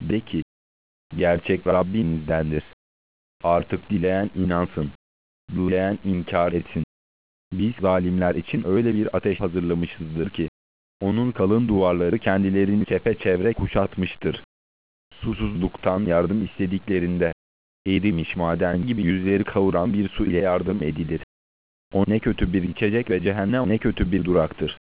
De ki, gerçek Rabbinizdendir. Artık dileyen inansın, dileyen inkar etsin. Biz zalimler için öyle bir ateş hazırlamışızdır ki, onun kalın duvarları kendilerini çepeçevre kuşatmıştır. Susuzluktan yardım istediklerinde, erimiş maden gibi yüzleri kavuran bir su ile yardım edilir. O ne kötü bir içecek ve cehennem ne kötü bir duraktır.